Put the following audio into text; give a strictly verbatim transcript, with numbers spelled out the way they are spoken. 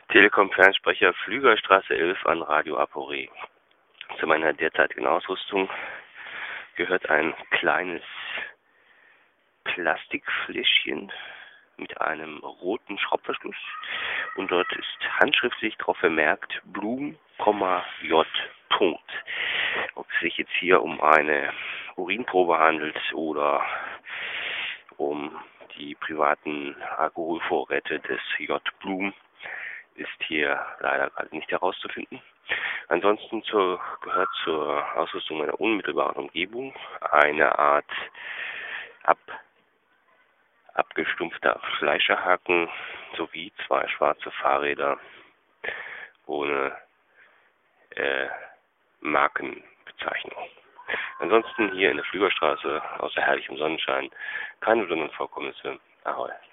Telekom-Fernsprecher Flügerstraße elf an Radio Apore. Zu meiner derzeitigen Ausrüstung gehört ein kleines Plastikfläschchen mit einem roten Schraubverschluss und dort ist handschriftlich darauf vermerkt Blum, J. Punkt. Ob es sich jetzt hier um eine Urinprobe handelt oder um die privaten Alkoholvorräte des J. Blum, ist hier leider gerade nicht herauszufinden. Ansonsten zur, gehört zur Ausrüstung meiner unmittelbaren Umgebung eine Art ab, abgestumpfter Fleischerhaken sowie zwei schwarze Fahrräder ohne äh, Markenbezeichnung. Ansonsten hier in der Flügerstraße außer herrlichem Sonnenschein keine besonderen Vorkommnisse. Ahoi.